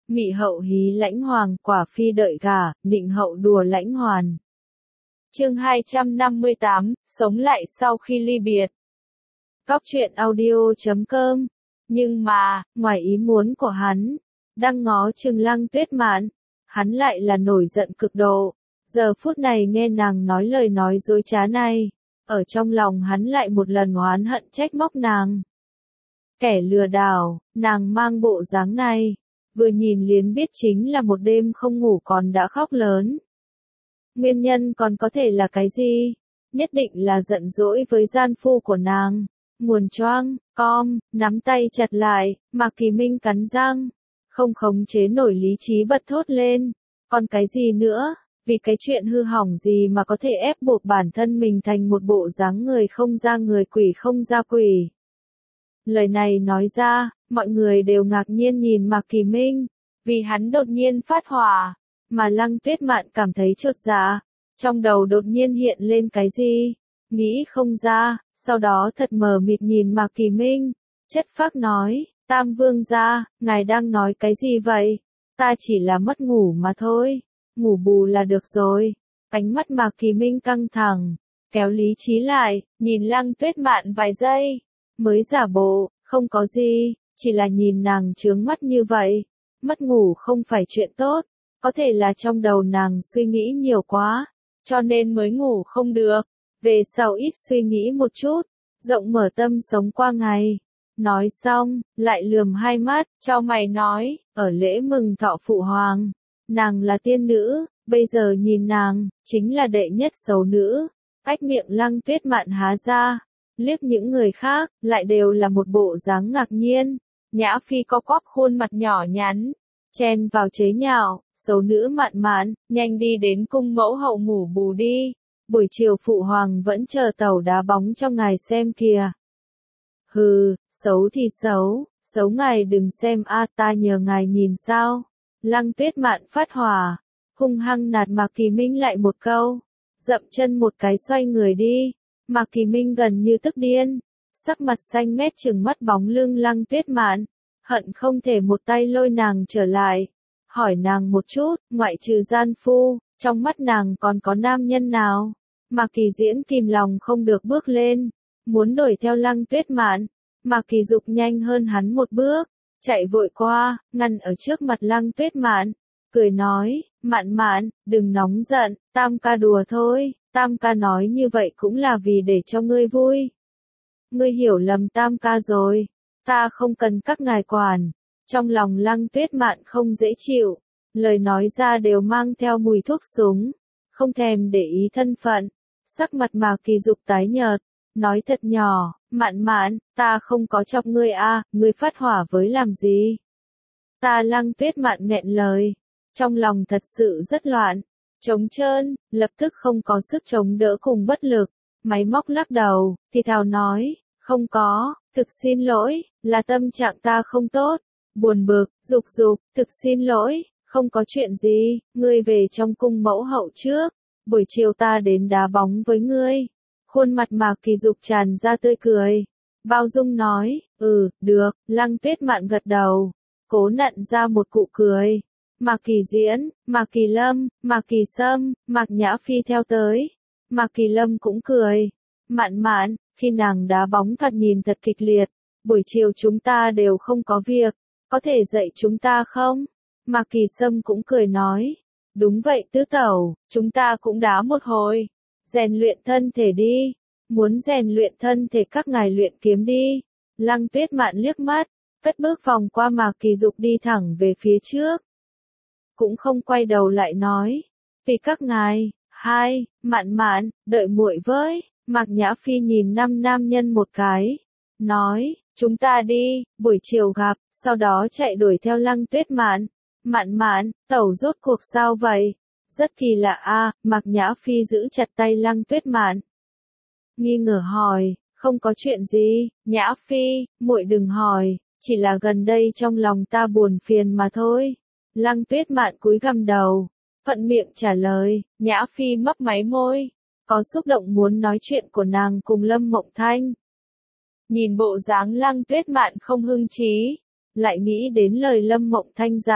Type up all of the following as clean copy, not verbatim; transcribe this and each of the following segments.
Mị hậu hí lãnh hoàng, quả phi đợi gả, nịnh hậu đùa lãnh hoàn. Chương 258, sống lại sau khi ly biệt. Cóc truyện audio.com. Nhưng mà, ngoài ý muốn của hắn, đang ngó chừng Lăng Tuyết Mạn, hắn lại là nổi giận cực độ. Giờ phút này nghe nàng nói lời nói dối trá này, ở trong lòng hắn lại một lần oán hận trách móc nàng. Kẻ lừa đảo, nàng mang bộ dáng này, vừa nhìn liền biết chính là một đêm không ngủ còn đã khóc lớn. Nguyên nhân còn có thể là cái gì? Nhất định là giận dỗi với gian phu của nàng. Nguồn choang, nắm tay chặt lại, Mạc Kỳ Minh cắn răng, không khống chế nổi lý trí bật thốt lên. Còn cái gì nữa? Vì cái chuyện hư hỏng gì mà có thể ép buộc bản thân mình thành một bộ dáng người không ra người quỷ không ra quỷ. Lời này nói ra, mọi người đều ngạc nhiên nhìn Mạc Kỳ Minh, vì hắn đột nhiên phát hỏa, mà Lăng Tuyết Mạn cảm thấy chột dạ, trong đầu đột nhiên hiện lên cái gì, nghĩ không ra, sau đó thật mờ mịt nhìn Mạc Kỳ Minh, chất phác nói, Tam Vương gia, ngài đang nói cái gì vậy? Ta chỉ là mất ngủ mà thôi, ngủ bù là được rồi. Ánh mắt Mạc Kỳ Minh căng thẳng, kéo lý trí lại, nhìn Lăng Tuyết Mạn vài giây, mới giả bộ, không có gì, chỉ là nhìn nàng chướng mắt như vậy. Mất ngủ không phải chuyện tốt, có thể là trong đầu nàng suy nghĩ nhiều quá, cho nên mới ngủ không được. Về sau ít suy nghĩ một chút, rộng mở tâm sống qua ngày. Nói xong, lại lườm hai mắt, chau mày nói, ở lễ mừng thọ phụ hoàng, nàng là tiên nữ, bây giờ nhìn nàng, chính là đệ nhất xấu nữ. Cách miệng Lăng Tuyết Mạn há ra, liếc những người khác, lại đều là một bộ dáng ngạc nhiên. Nhã Phi co quắp khuôn mặt nhỏ nhắn, chen vào chế nhạo, xấu nữ Mạn Mạn, nhanh đi đến cung mẫu hậu ngủ bù đi. Buổi chiều phụ hoàng vẫn chờ tàu đá bóng cho ngài xem kìa. Hừ, xấu thì xấu, xấu ngài đừng xem a, ta nhờ ngài nhìn sao. Lăng Tuyết Mạn phát hỏa, hung hăng nạt Mạc Kỳ Minh lại một câu, dậm chân một cái xoay người đi. Mạc Kỳ Minh gần như tức điên, sắc mặt xanh mét trừng mắt bóng lưng Lăng Tuyết Mạn, hận không thể một tay lôi nàng trở lại, hỏi nàng một chút, ngoại trừ gian phu, trong mắt nàng còn có nam nhân nào? Mạc Kỳ Diễn kìm lòng không được bước lên, muốn đuổi theo Lăng Tuyết Mạn. Mạc Kỳ Dục nhanh hơn hắn một bước, chạy vội qua, ngăn ở trước mặt Lăng Tuyết Mạn, cười nói, Mạn Mạn, đừng nóng giận, Tam ca đùa thôi, Tam ca nói như vậy cũng là vì để cho ngươi vui. Ngươi hiểu lầm Tam ca rồi, ta không cần các ngài quản. Trong lòng Lăng Tuyết Mạn không dễ chịu, lời nói ra đều mang theo mùi thuốc súng, không thèm để ý thân phận. Sắc mặt Mạc Kỳ Dục tái nhợt, nói thật nhỏ, Mạn Mạn, ta không có chọc ngươi a, ngươi phát hỏa với làm gì? Ta Lăng Tuyết Mạn nghẹn lời, trong lòng thật sự rất loạn, trống trơn, lập tức không có sức chống đỡ cùng bất lực, máy móc lắc đầu, thì thào nói, không có, thực xin lỗi, là tâm trạng ta không tốt, buồn bực, dục, thực xin lỗi, không có chuyện gì, ngươi về trong cung mẫu hậu trước. Buổi chiều ta đến đá bóng với ngươi. Khuôn mặt Mạc Kỳ Dục tràn ra tươi cười. Bao dung nói, được, Lăng Tuyết Mạn gật đầu. Cố nặn ra một cụ cười. Mạc Kỳ Diễn, Mạc Kỳ Lâm, Mạc Kỳ Sâm, Mạc Nhã Phi theo tới. Mạc Kỳ Lâm cũng cười. Mạn Mạn, khi nàng đá bóng thật nhìn thật kịch liệt. Buổi chiều chúng ta đều không có việc. Có thể dạy chúng ta không? Mạc Kỳ Sâm cũng cười nói. Đúng vậy tứ tẩu, chúng ta cũng đá một hồi. Rèn luyện thân thể đi. Muốn rèn luyện thân thể các ngài luyện kiếm đi. Lăng Tuyết Mạn liếc mắt, cất bước vòng qua Mạc Kỳ Dục đi thẳng về phía trước. Cũng không quay đầu lại nói. Vì các ngài, Mạn Mạn, đợi muội với. Mạc Nhã Phi nhìn năm nam nhân một cái. Nói, chúng ta đi, buổi chiều gặp, sau đó chạy đuổi theo Lăng Tuyết Mạn. Mạn Mạn, tẩu rốt cuộc sao vậy? Rất kỳ lạ a, Mạc Nhã Phi giữ chặt tay Lăng Tuyết Mạn. Nghi ngờ hỏi, không có chuyện gì, Nhã Phi, muội đừng hỏi, chỉ là gần đây trong lòng ta buồn phiền mà thôi. Lăng Tuyết Mạn cúi gằm đầu, thuận miệng trả lời, Nhã Phi mấp máy môi, có xúc động muốn nói chuyện của nàng cùng Lâm Mộng Thanh. Nhìn bộ dáng Lăng Tuyết Mạn không hưng trí, lại nghĩ đến lời Lâm Mộng Thanh dặn,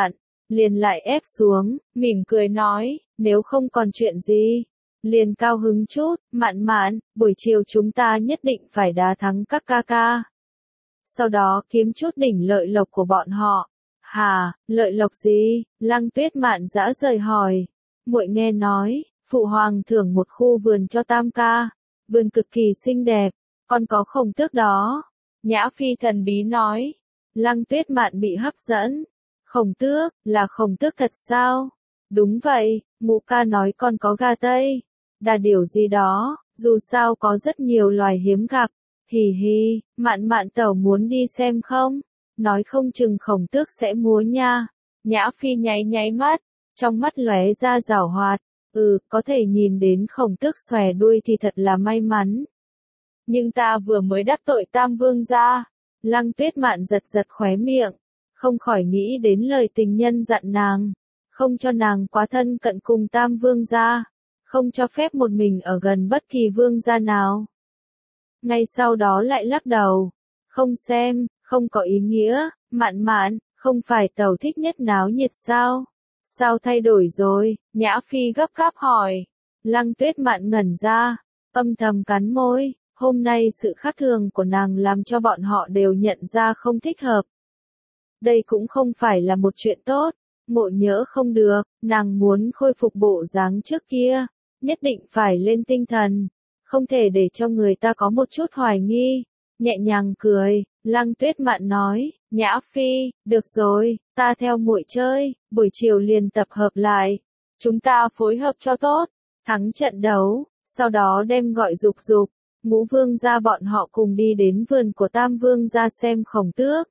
liền lại ép xuống, mỉm cười nói, nếu không còn chuyện gì. Liền cao hứng chút, Mạn Mạn, buổi chiều chúng ta nhất định phải đá thắng các ca ca. Sau đó kiếm chút đỉnh lợi lộc của bọn họ. Hà, lợi lộc gì? Lăng Tuyết Mạn dã rời hỏi. Muội nghe nói, phụ hoàng thưởng một khu vườn cho Tam ca. Vườn cực kỳ xinh đẹp, còn có khổng tước đó. Nhã Phi thần bí nói. Lăng Tuyết Mạn bị hấp dẫn. Khổng tước, là khổng tước thật sao? Đúng vậy, mụ ca nói còn có gà Tây. Đà điểu gì đó, dù sao có rất nhiều loài hiếm gặp. Hì hì, Mạn Mạn tẩu muốn đi xem không? Nói không chừng khổng tước sẽ múa nha. Nhã Phi nháy nháy mắt, trong mắt lóe ra giảo hoạt. Có thể nhìn đến khổng tước xòe đuôi thì thật là may mắn. Nhưng ta vừa mới đắc tội Tam Vương gia. Lăng Tuyết Mạn giật giật khóe miệng, không khỏi nghĩ đến lời tình nhân dặn nàng, không cho nàng quá thân cận cùng Tam Vương gia, không cho phép một mình ở gần bất kỳ vương gia nào. Ngay sau đó lại lắc đầu, không xem, không có ý nghĩa, Mạn Mạn, không phải tẩu thích nhất náo nhiệt sao? Sao thay đổi rồi? Nhã Phi gấp gáp hỏi. Lăng Tuyết Mạn ngẩn ra, âm thầm cắn môi. Hôm nay sự khác thường của nàng làm cho bọn họ đều nhận ra không thích hợp. Đây cũng không phải là một chuyện tốt, ngộ nhỡ không được, nàng muốn khôi phục bộ dáng trước kia, nhất định phải lên tinh thần, không thể để cho người ta có một chút hoài nghi. Nhẹ nhàng cười, Lăng Tuyết Mạn nói, Nhã Phi, được rồi, ta theo muội chơi, buổi chiều liền tập hợp lại, chúng ta phối hợp cho tốt, thắng trận đấu, sau đó đem gọi Dục Dục. Ngũ Vương gia bọn họ cùng đi đến vườn của Tam Vương gia xem khổng tước.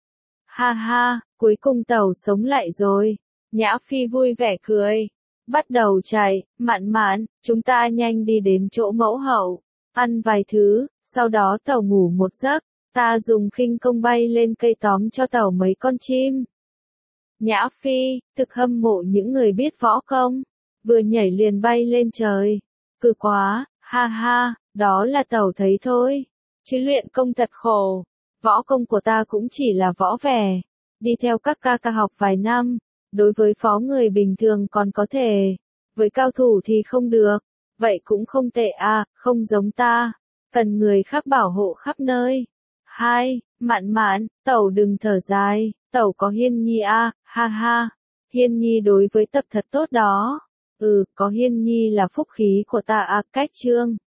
Ha ha, cuối cùng tẩu sống lại rồi. Nhã Phi vui vẻ cười. Bắt đầu chạy, Mạn Mạn, chúng ta nhanh đi đến chỗ mẫu hậu. Ăn vài thứ, sau đó tẩu ngủ một giấc. Ta dùng khinh công bay lên cây tóm cho tẩu mấy con chim. Nhã Phi, thực hâm mộ những người biết võ công. Vừa nhảy liền bay lên trời. Cực quá, ha ha. Đó là tẩu thấy thôi, chứ luyện công thật khổ, võ công của ta cũng chỉ là võ vẻ, đi theo các ca ca học vài năm, đối với phó người bình thường còn có thể, với cao thủ thì không được, vậy cũng không tệ à, không giống ta, cần người khác bảo hộ khắp nơi. Hai, Mạn Mạn, tẩu đừng thở dài, tẩu có Hiên Nhi à, ha ha, Hiên Nhi đối với tập thật tốt đó, có Hiên Nhi là phúc khí của ta à, cách chương.